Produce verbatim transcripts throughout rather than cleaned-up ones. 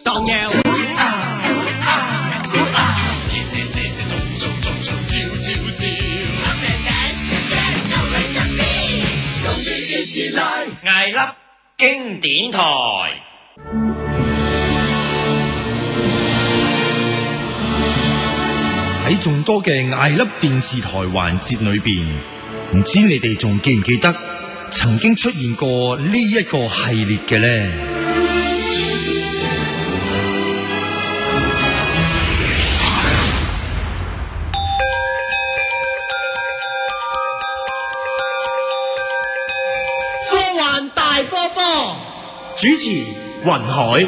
當喵。 艾粒經典台。 喺眾多嘅艾粒電視台環節裏邊，唔知你哋仲記唔記得曾經出現過呢一個系列嘅呢？ 科幻大波波， 主持雲海。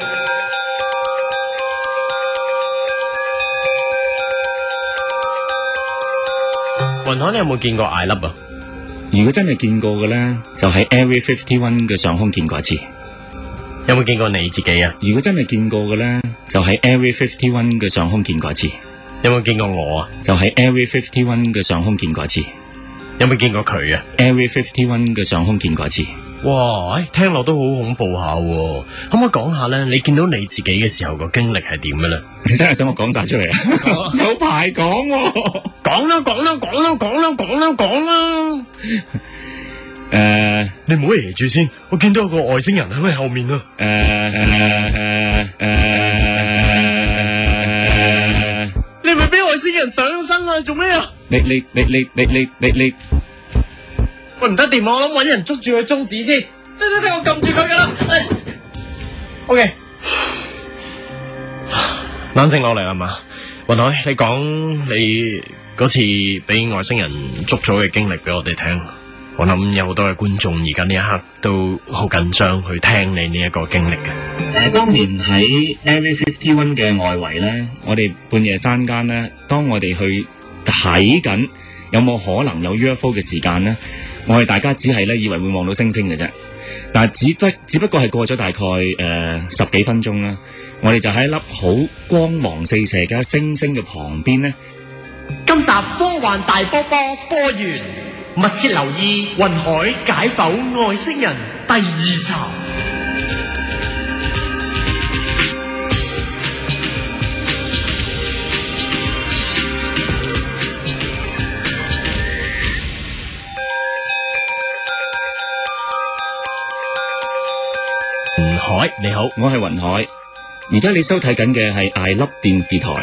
雲海，你有冇見過艾粒啊？ 如果真係見過嘅咧，就喺 Area fifty one嘅上空見過一次。 有冇見過你自己啊？ 如果真係見過嘅咧，就喺 Area fifty one嘅上空見過一次。 有冇見過我啊？ 就喺 Area fifty one嘅上空見過一次。 有冇見過佢啊 ？Area fifty one嘅上空見過一次。 哇，誒，聽落都好恐怖下喎，可唔可以講下咧？你見到你自己嘅時候個經歷係點嘅咧？ 你真係想我講晒出嚟啊？有排講喎， 講啦講啦講啦講啦講啦講啦。 誒，你唔好嚟住先， 我見到有個外星人喺你後面啊。 誒誒誒誒， 你係咪俾外星人上身啊？做咩啊？ 你你你你你你你你。 喂，唔得掂，我諗搵人捉住佢中指先。得得得，我撳住佢噶啦。O K， 冷靜落嚟啦嘛。雲海，你講你嗰次俾外星人捉咗嘅經歷俾我哋聽。我諗有好多嘅觀眾而家呢一刻都好緊張去聽你呢一個經歷嘅。 誒，當年喺 Area fifty one 嘅外圍咧，我哋半夜山間咧，當我哋去睇緊有冇可能有 U F O 嘅時間咧。我哋大家只係咧以為會望到星星嘅啫，但係只不只不過係過咗大概誒、呃、十幾分鐘啦，我哋就喺一粒好光芒四射嘅星星嘅旁邊呢。 今集科幻大波波播完，密切留意雲海解剖外星人第二集。 海，你好， 我係雲海。而家你收睇緊嘅係艾粒電視台。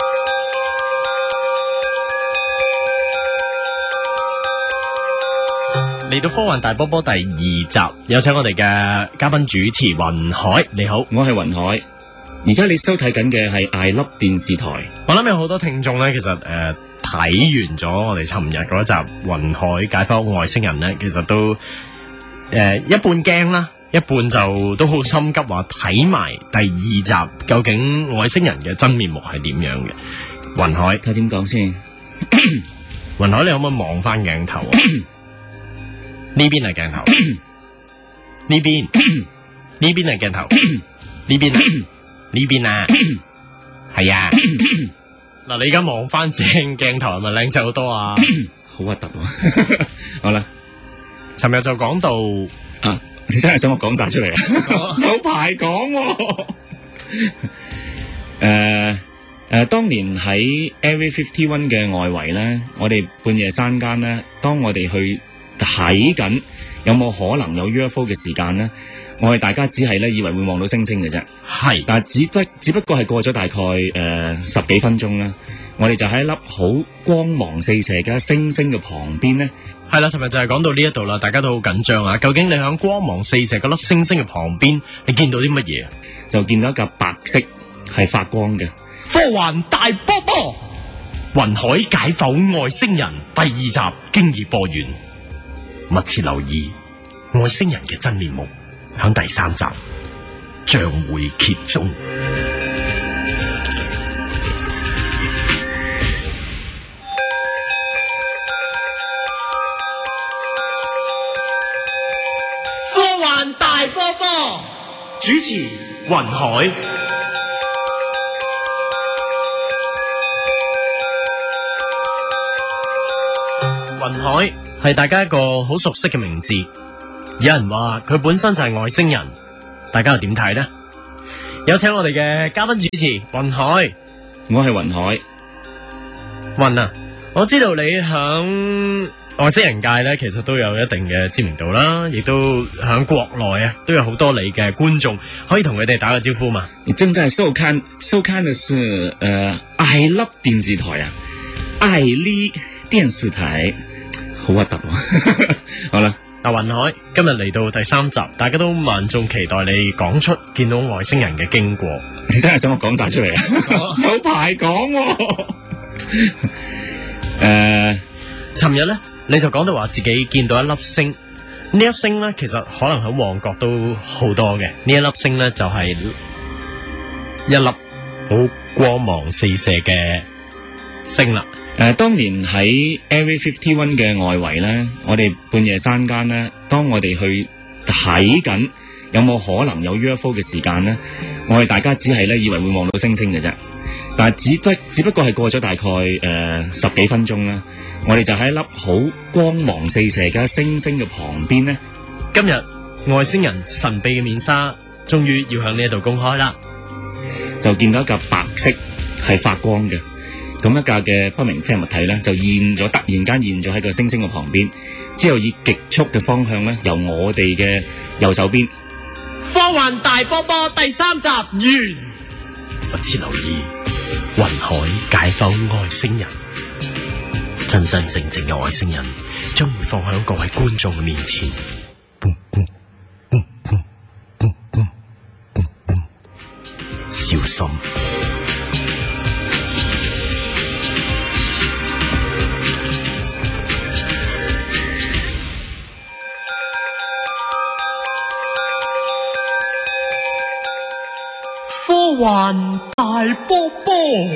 嚟到科幻大波波第二集，有請我哋嘅嘉賓主持雲海，你好， 我係雲海。而家你收睇緊嘅係艾粒電視台。 我諗有好多聽眾咧，其實誒睇、呃、完咗我哋尋日嗰一集雲海解剖外星人咧，其實都誒、呃、一半驚啦。一半就都好心急，話睇埋第二集，究竟外星人嘅真面目係點樣嘅？雲海， 睇點講先？ 雲海，你可唔可以望翻鏡頭啊？呢邊係鏡頭，呢邊呢邊係鏡頭，呢邊啊呢邊啊，係啊。嗱，你而家望翻正鏡頭係咪靚仔好多啊？ 好核突啊！好啦， 尋日就講到啊。你真係想我講晒出嚟啊？有排講喎。誒誒，當年喺 Area fifty one 嘅外圍咧，我哋半夜山間咧，當我哋去睇緊有冇可能有 U F O 嘅時間咧，我哋大家只係咧以為會望到星星嘅啫。係，但係只不只不過係過咗大概誒、呃、十幾分鐘啦，我哋就喺一粒好光芒四射嘅星星嘅旁邊咧。 係啦，尋日就係講到呢一度啦，大家都好緊張啊！究竟你響光芒四射嗰粒星星嘅旁邊，你見到啲乜嘢？ 就見到一架白色係發光嘅科幻大波波， 雲海解剖外星人第二集經已播完，密切留意外星人嘅真面目，響第三集將會揭盅。 大波波主持雲海。 雲海係大家一個好熟悉嘅名字，有人話佢本身就係外星人，大家又點睇呢？ 有請我哋嘅嘉賓主持雲海。 我係雲海。 雲啊，我知道你響外星人界咧，其實都有一定嘅知名度啦，亦都響國內啊，都有好多你嘅觀眾，可以同佢哋打個招呼嘛？ 你正在收看收看嘅是誒 I Love 電視台啊，愛呢電視台，好核突喎。好啦。 嗱，雲海今日嚟到第三集，大家都萬眾期待你講出見到外星人嘅經過。 你真係想我講晒出嚟啊？有排講喎。誒， 尋日咧你就講到話自己見到一粒星，呢粒星咧其實可能喺旺角都好多嘅。呢一粒星咧就係一粒好光芒四射嘅星啦。 誒、呃，當年喺 Area Fifty One 嘅外圍咧，我哋半夜三更咧，當我哋去睇緊有冇可能有 U F O 嘅時間咧，我哋大家只係咧以為會望到星星嘅啫，但係只不只不過係過咗大概誒、呃、十幾分鐘啦，我哋就喺一粒好光芒四射嘅星星嘅旁邊咧， 今日外星人神秘嘅面紗終於要向呢一度公開啦， 就見到一架白色係發光嘅。咁一架嘅不明飛行物體咧，就現咗，突然間現咗喺個星星嘅旁邊，之後以極速嘅方向咧，由我哋嘅右手邊。 科幻大波波第三集完，密切留意雲海解剖外星人，真真正正嘅外星人將會放喺各位觀眾嘅面前。小心！ 科幻大波波。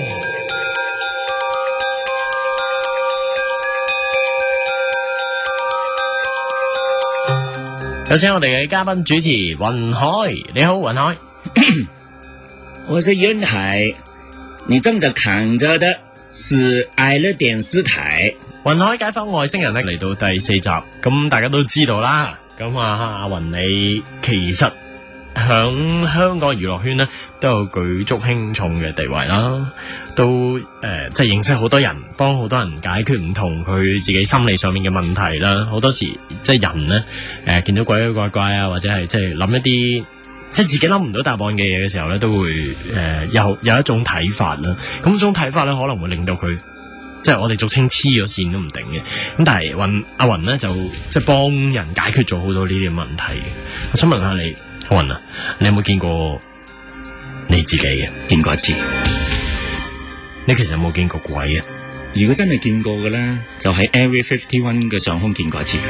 有請我哋嘅嘉賓主持雲海，你好，雲海。 我是雲海，你正在看着的是愛樂電視台。 雲海解剖外星人咧嚟到第四集，咁大家都知道啦。咁啊，阿雲你其實響香港娛樂圈咧都有舉足輕重嘅地位啦，都誒、呃、即係認識好多人，幫好多人解決唔同佢自己心理上面嘅問題啦。好多時即係人咧誒、呃、見到鬼鬼怪怪啊，或者係即係諗一啲即係自己諗唔到答案嘅嘢嘅時候咧，都會誒、呃、有有一種睇法啦。咁種睇法咧可能會令到佢即係我哋俗稱黐咗線都唔定嘅。咁但係雲阿雲咧就即係幫人解決咗好多呢啲問題。我想問下你。雲啊，你有冇見過你自己嘅？ 見過一次。 你其實有冇見過鬼啊？ 如果真係見過嘅咧，就喺 Area Fifty One 嘅上空見過一次。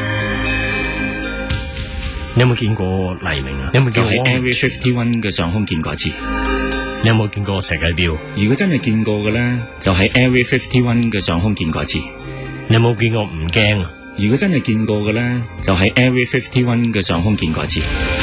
你有冇見過黎明啊？你有冇見過喺 Area Fifty One 嘅上空見過一次？ 你有冇見過石計錶？ 如果真係見過嘅咧，就喺 Area Fifty One 嘅上空見過一次。 你有冇見過唔驚啊？ 如果真係見過嘅咧，就喺 Area Fifty One 嘅上空見過一次。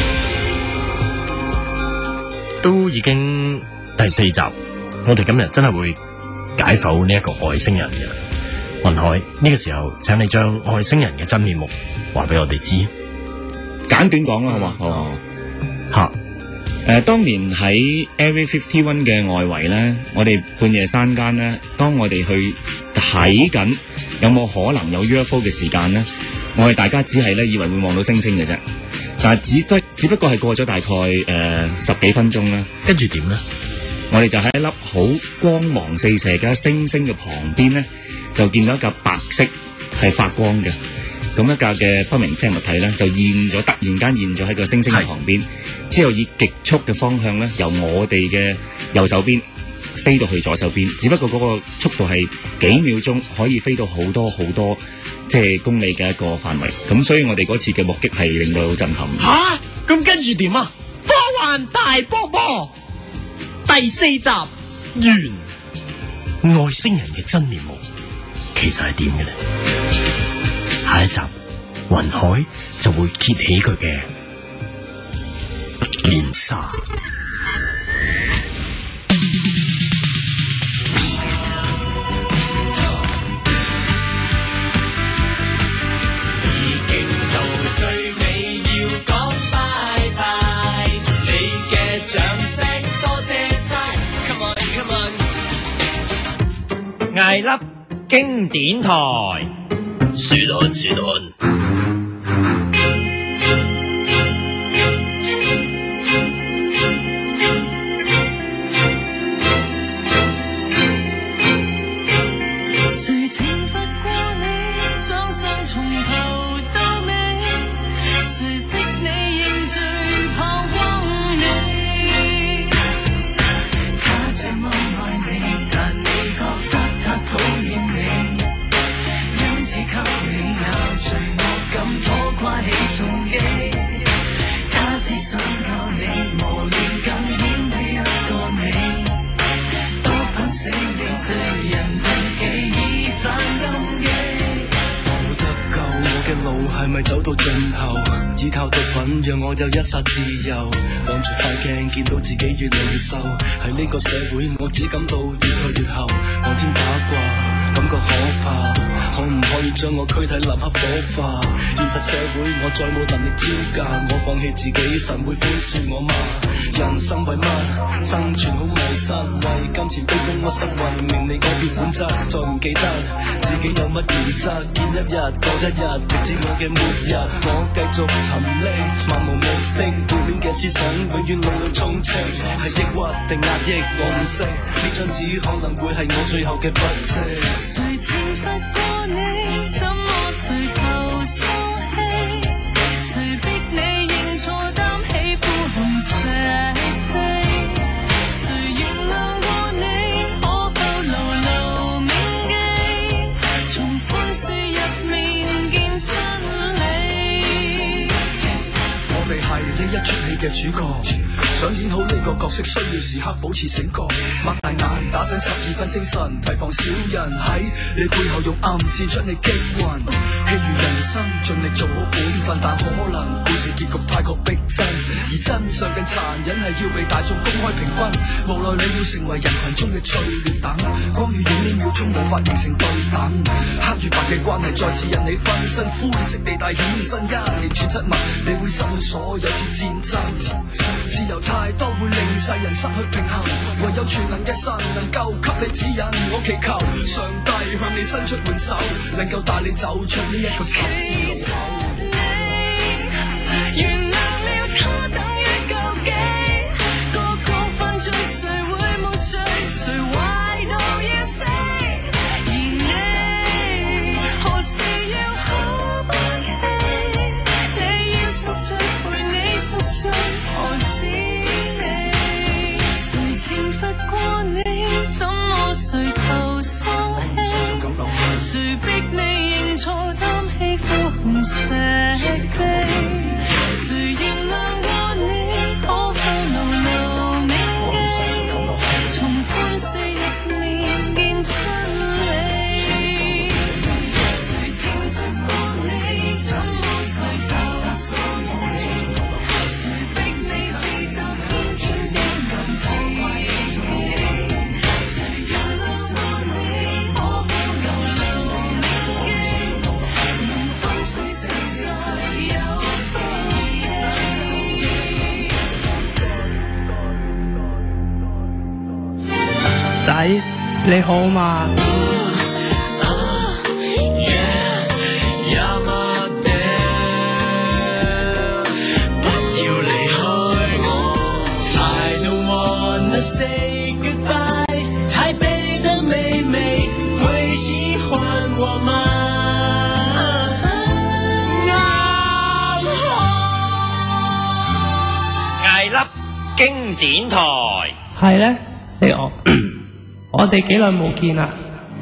都已經第四集，我哋今日真係會解剖呢一個外星人嘅。雲海，呢個時候請你將外星人嘅真面目話俾我哋知。 簡短講啦，好嘛？哦， 吓， 誒，當年喺 Area Fifty One 嘅外圍咧，我哋半夜三更咧，當我哋去睇緊有冇可能有 U F O 嘅時間咧，我哋大家只係咧以為會望到星星嘅啫。但係只不只不過係過咗大概誒、呃、十幾分鐘啦， 跟住點咧？ 我哋就喺一粒好光芒四射嘅星星嘅旁邊咧，就見到一架白色係發光嘅，咁一架嘅不明飛行物體咧就現咗，突然間現咗喺個星星嘅旁邊，之後以極速嘅方向咧由我哋嘅右手邊飛到去左手邊，只不過嗰個速度係幾秒鐘可以飛到好多好多即係公里嘅一個範圍，咁所以我哋嗰次嘅目擊係令到好震撼。 吓，咁跟住點啊？科幻大波波第四集完， 外星人嘅真面目其實係點嘅咧？下一集雲海就會揭起佢嘅面紗。 最尾要講拜拜，你嘅掌聲多艾粒經典台， 雪寒雪寒。 係咪走到盡頭？依靠毒品讓我有一剎自由。望住塊鏡，見到自己越嚟越瘦。喺呢個社會，我只感到越退越後。望天打卦，感覺可怕。可唔可以將我軀體立刻火化？現實社會，我再冇能力招架。我放棄自己，神會寬恕我嗎？人生為乜？生存好迷失，為金錢卑躬屈膝，為名利改變本質，再唔記得自己有乜原則。見一日過一日，直至我嘅末日，我繼續沉溺，漫無目的，負面嘅思想永遠腦裏充斥，係抑鬱定壓抑，我唔識。呢張紙可能會係我最後嘅筆跡。 誰懲罰過你？怎麼垂頭喪氣？誰逼你認錯擔起苦紅石碑？誰原諒過你？可否留留銘記？從寬恕入面見真理。 我哋係呢一出戲嘅主角，想演好呢個角色需要時刻保持醒覺，擘大眼打醒十二分精神，提防小人喺你背後用暗箭將你擊暈。譬如人生盡力做好本分，但可能故事結局太過逼真，而真相更殘忍係要被大眾公開評分。無奈你要成為人群中嘅最劣等，光與影呢秒鐘無法形成對等，黑與白嘅關係再次引起紛爭，灰色地帶衍生一連串質問，你會失去所有次戰爭。自由太多會令世人失去平衡，唯有全能嘅神能夠給你指引。我祈求上帝向你伸出援手，能夠帶你走出呢一個十字路口。 你原諒了他等於救己，個個犯罪誰會無罪？誰壞到要死？而你何時要好不棄？你要贖罪陪你贖罪，何止你？誰懲罰過你？怎麼垂頭喪氣？誰逼你認錯擔起苦紅石碑？誰原諒過你？可否留留銘記？從寬恕入面見真理。誰懲罰過你？怎麼垂頭喪氣？誰逼你自責天主的禁止？ 仔，你好嘛？ 艾粒經典台係咧，你我我哋幾耐冇見啦？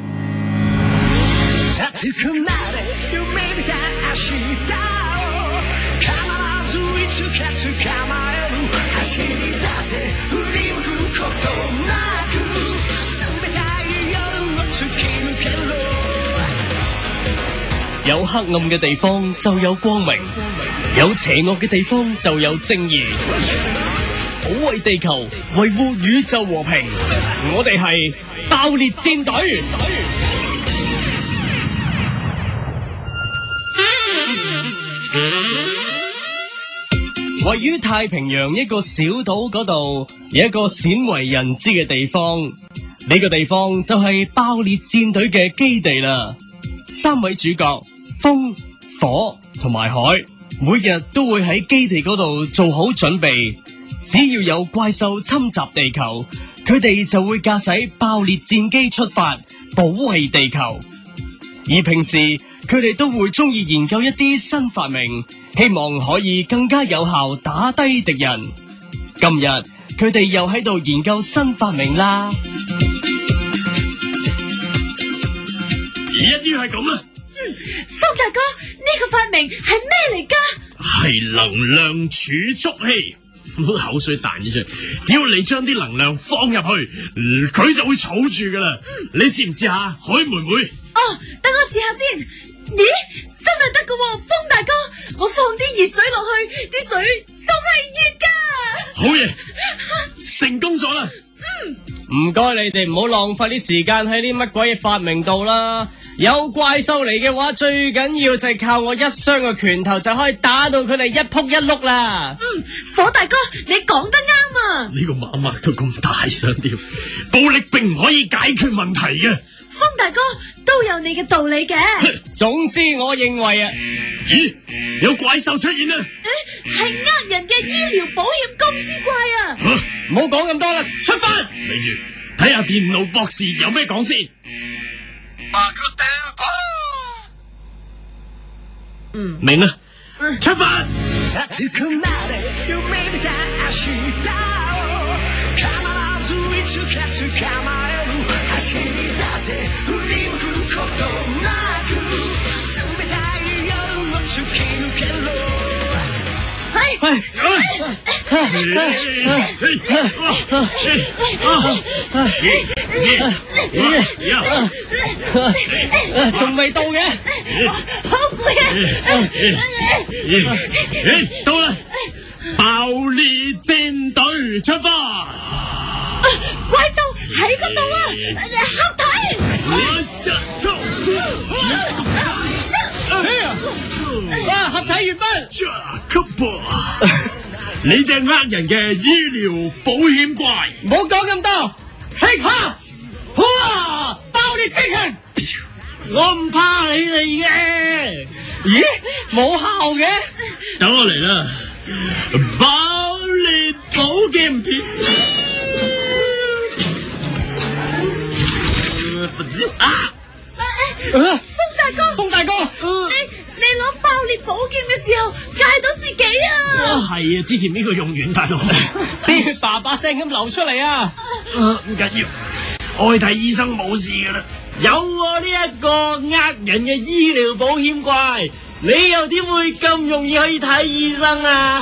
有黑暗嘅地方就有光明，有邪惡嘅地方就有正義。保衛地球，維護宇宙和平。我哋係爆裂戰隊。位於太平洋一個小島嗰度，有一個鮮為人知嘅地方。 呢個地方就係爆裂戰隊嘅基地啦。三位主角風、火同埋海，每日都會喺基地嗰度做好準備。只要有怪獸侵襲地球，佢哋就會駕駛爆裂戰機出發，保衛地球。而平時佢哋都會中意研究一啲新發明，希望可以更加有效打低敵人。今日佢哋又喺度研究新發明啦。 一於係咁啊！ 嗯，方大哥，呢個發明係咩嚟噶？ 係能量儲蓄器。口水彈咗出嚟，只要你將啲能量放入去，佢就會儲住噶啦。嗯、你試唔試下，海妹妹？ 哦，等我試下先。咦，真係得噶喎，風大哥，我放啲熱水落去，啲水仲係熱噶。 好嘢，成功咗啦。 嗯， 唔該你哋唔好浪費啲時間喺啲乜鬼嘢發明度啦。有怪獸嚟嘅話，最緊要就係靠我一雙嘅拳頭就可以打到佢哋一仆一碌啦。 嗯，火大哥，你講得啱啊！ 呢個媽媽都咁大聲調，暴力並唔可以解決問題嘅。 風大哥都有你嘅道理嘅。 總之我認為啊， 咦，有怪獸出現啦！ 誒，係呃人嘅醫療保險公司怪啊！ 唔好講咁多啦，出發！ 嚟住睇下電腦博士有咩講先。 嗯， 明啦，出發！ 仲未到嘅， 好攰啊！ 到啦！爆裂戰隊出發！ 怪獸喺嗰度啊！合體！ 哇！合體完畢。 你隻呃人嘅醫療保險怪， 唔好講咁多。嘿哈！哇！爆裂飛行， 我唔怕你哋嘅。 咦？冇效嘅？ 等我嚟啦！爆裂寶劍片啊！ 風大哥， 風大哥， 你你攞爆裂寶劍嘅時候戒到自己啊！ 係啊，之前呢個用完大佬， 啲血叭叭聲咁流出嚟啊！ 唔緊要，我去睇醫生冇事噶啦。有我呢一個呃人嘅醫療保險怪，你又點會咁容易可以睇醫生啊？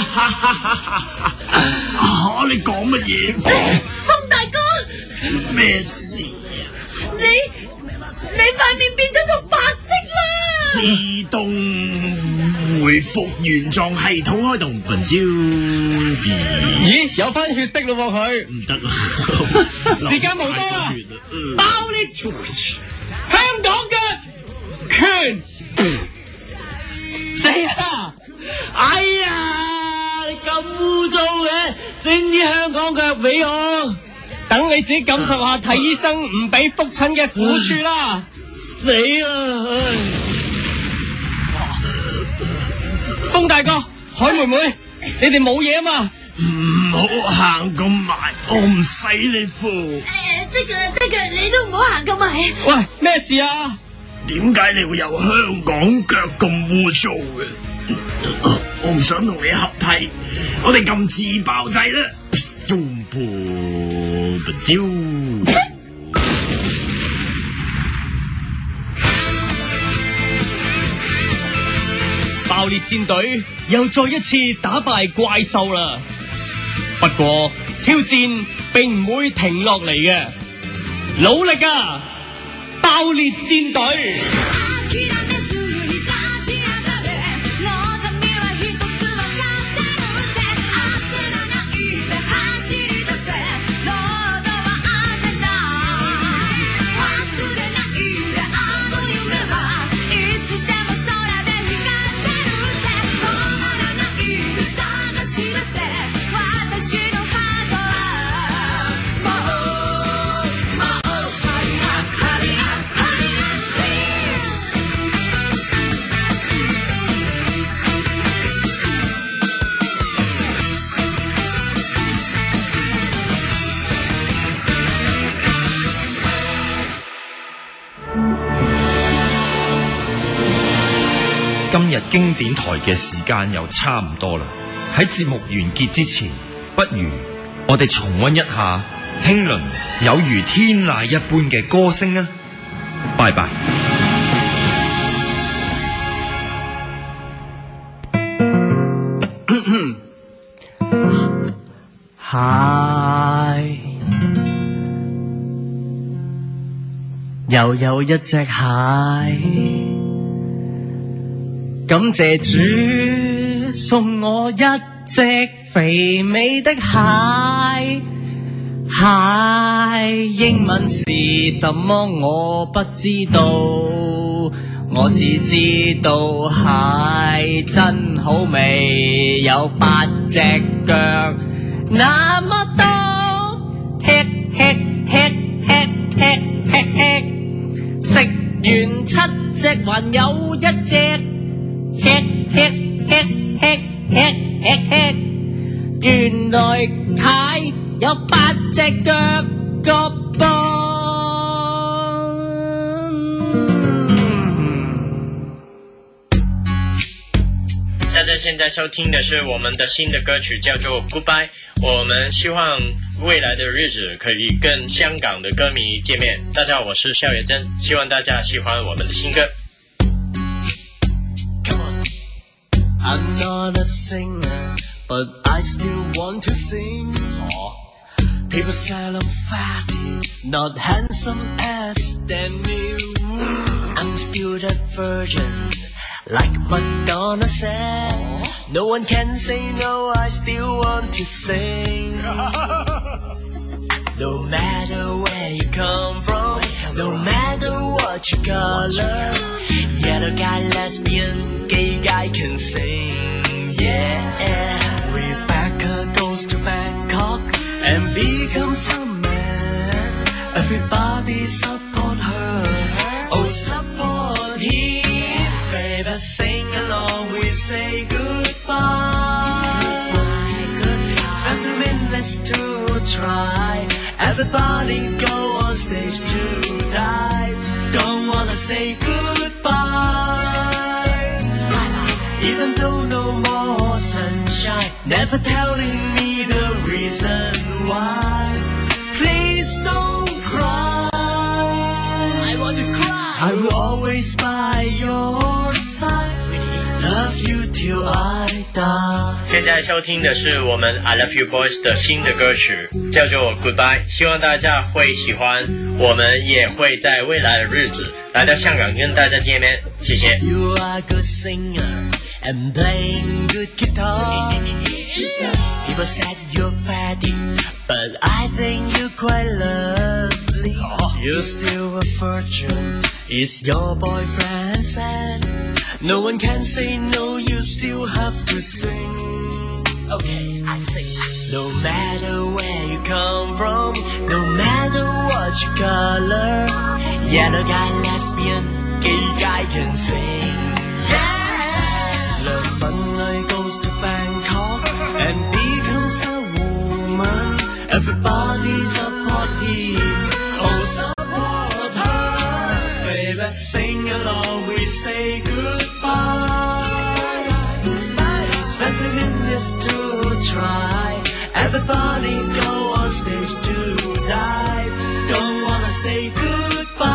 啊！你講乜嘢？ 風大哥， 咩事？ 你你塊面變咗做白色啦！ 自動回復原狀系統開動，笨招！ 咦，有翻血色咯喎佢， 唔得啊！ 時間冇多啦，爆裂！香港嘅拳死啦！ 哎呀，你咁污糟嘅，整啲香港腳俾我， 等你自己感受下睇醫生唔俾覆診嘅苦處啦！ 死啦！ 風大哥、海妹妹，你哋冇嘢啊嘛？ 唔好行咁埋，我唔使你扶。 誒，得㗎得㗎，你都唔好行咁埋。 喂，咩事啊？ 點解你會有香港腳咁污糟嘅？我唔想同你合體，我哋咁自爆劑啦！中破不招。 爆裂戰隊又再一次打敗怪獸啦！不過挑戰並唔會停落嚟嘅，努力啊！爆裂戰隊！ 今日經典台嘅時間又差唔多啦。喺節目完結之前，不如我哋重溫一下興倫有如天籟一般嘅歌聲啊！拜拜。 蟹又有一隻蟹，感謝主送我一隻肥美的蟹。蟹英文是什麼我不知道，我只知道蟹真好味，有八隻腳那麼多，吃吃吃吃吃吃吃，食完七隻還有一隻，吃吃吃吃吃吃吃，原來蟹有八隻腳個噃。 大家現在收聽的是我們的新的歌曲，叫做 Goodbye。我們希望未來的日子可以跟香港的歌迷見面。大家好，我是蕭野珍，希望大家喜歡我們的新歌。 I'm not a singer, but I still want to sing. People say I'm fatty, not handsome as than me. I'm still that virgin, like Madonna said. No one can say no, I still want to sing. No matter where you come from, no matter what your color, yellow guy, lesbian, gay guy can sing. Yeah, Rebecca goes to Bangkok and becomes a man. Everybody support her, oh support him. Baby, sing along, we say goodbye. Spend a minute to try. Everybody go on stage to die. Don't wanna say goodbye. Even though no more sunshine, never telling me the reason why. Please don't cry. I want to cry. I will always by your side. Love you till I die. 现在收听的是我们 I Love You Boys 的新的歌曲，叫做 Goodbye。希望大家会喜欢，我们也会在未来的日子来到香港跟大家见面。谢谢。 You are a good singer and playing good guitar. People said you're fatty, but I think you're quite lovely. You're still a virgin, it's your boyfriend said. No one can say no, you still have to sing. Okay, I sing. No matter where you come from, no matter what your color, yellow guy, lesbian, gay guy can sing. Yeah! Love Fun goes to Bangkok and becomes a woman. Everybody support him, oh support her. Baby, sing along, we say goodbye. Spend a minute to try. Everybody go on stage to die. Don't wanna say goodbye.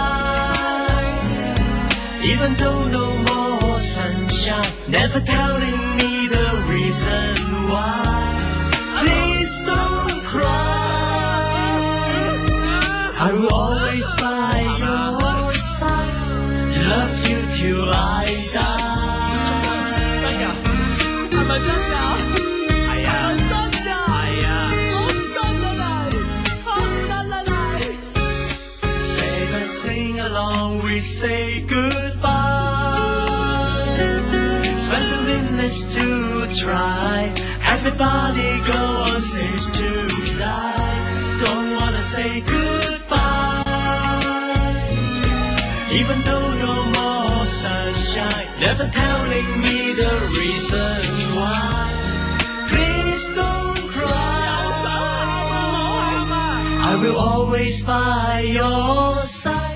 Even though no more sunshine, never telling me the reason why. Please don't cry. I will always by your side. Love you till I die. 真㗎？係咪真㗎？係啊，真㗎？係啊，我信啊你，我信啊你。Baby, sing along, we say goodbye. Spend a minute to try. Everybody go on stage to die. Don't wanna say goodbye. Even though no more sunshine, never telling me the reason why. Please don't cry. I will always by your side.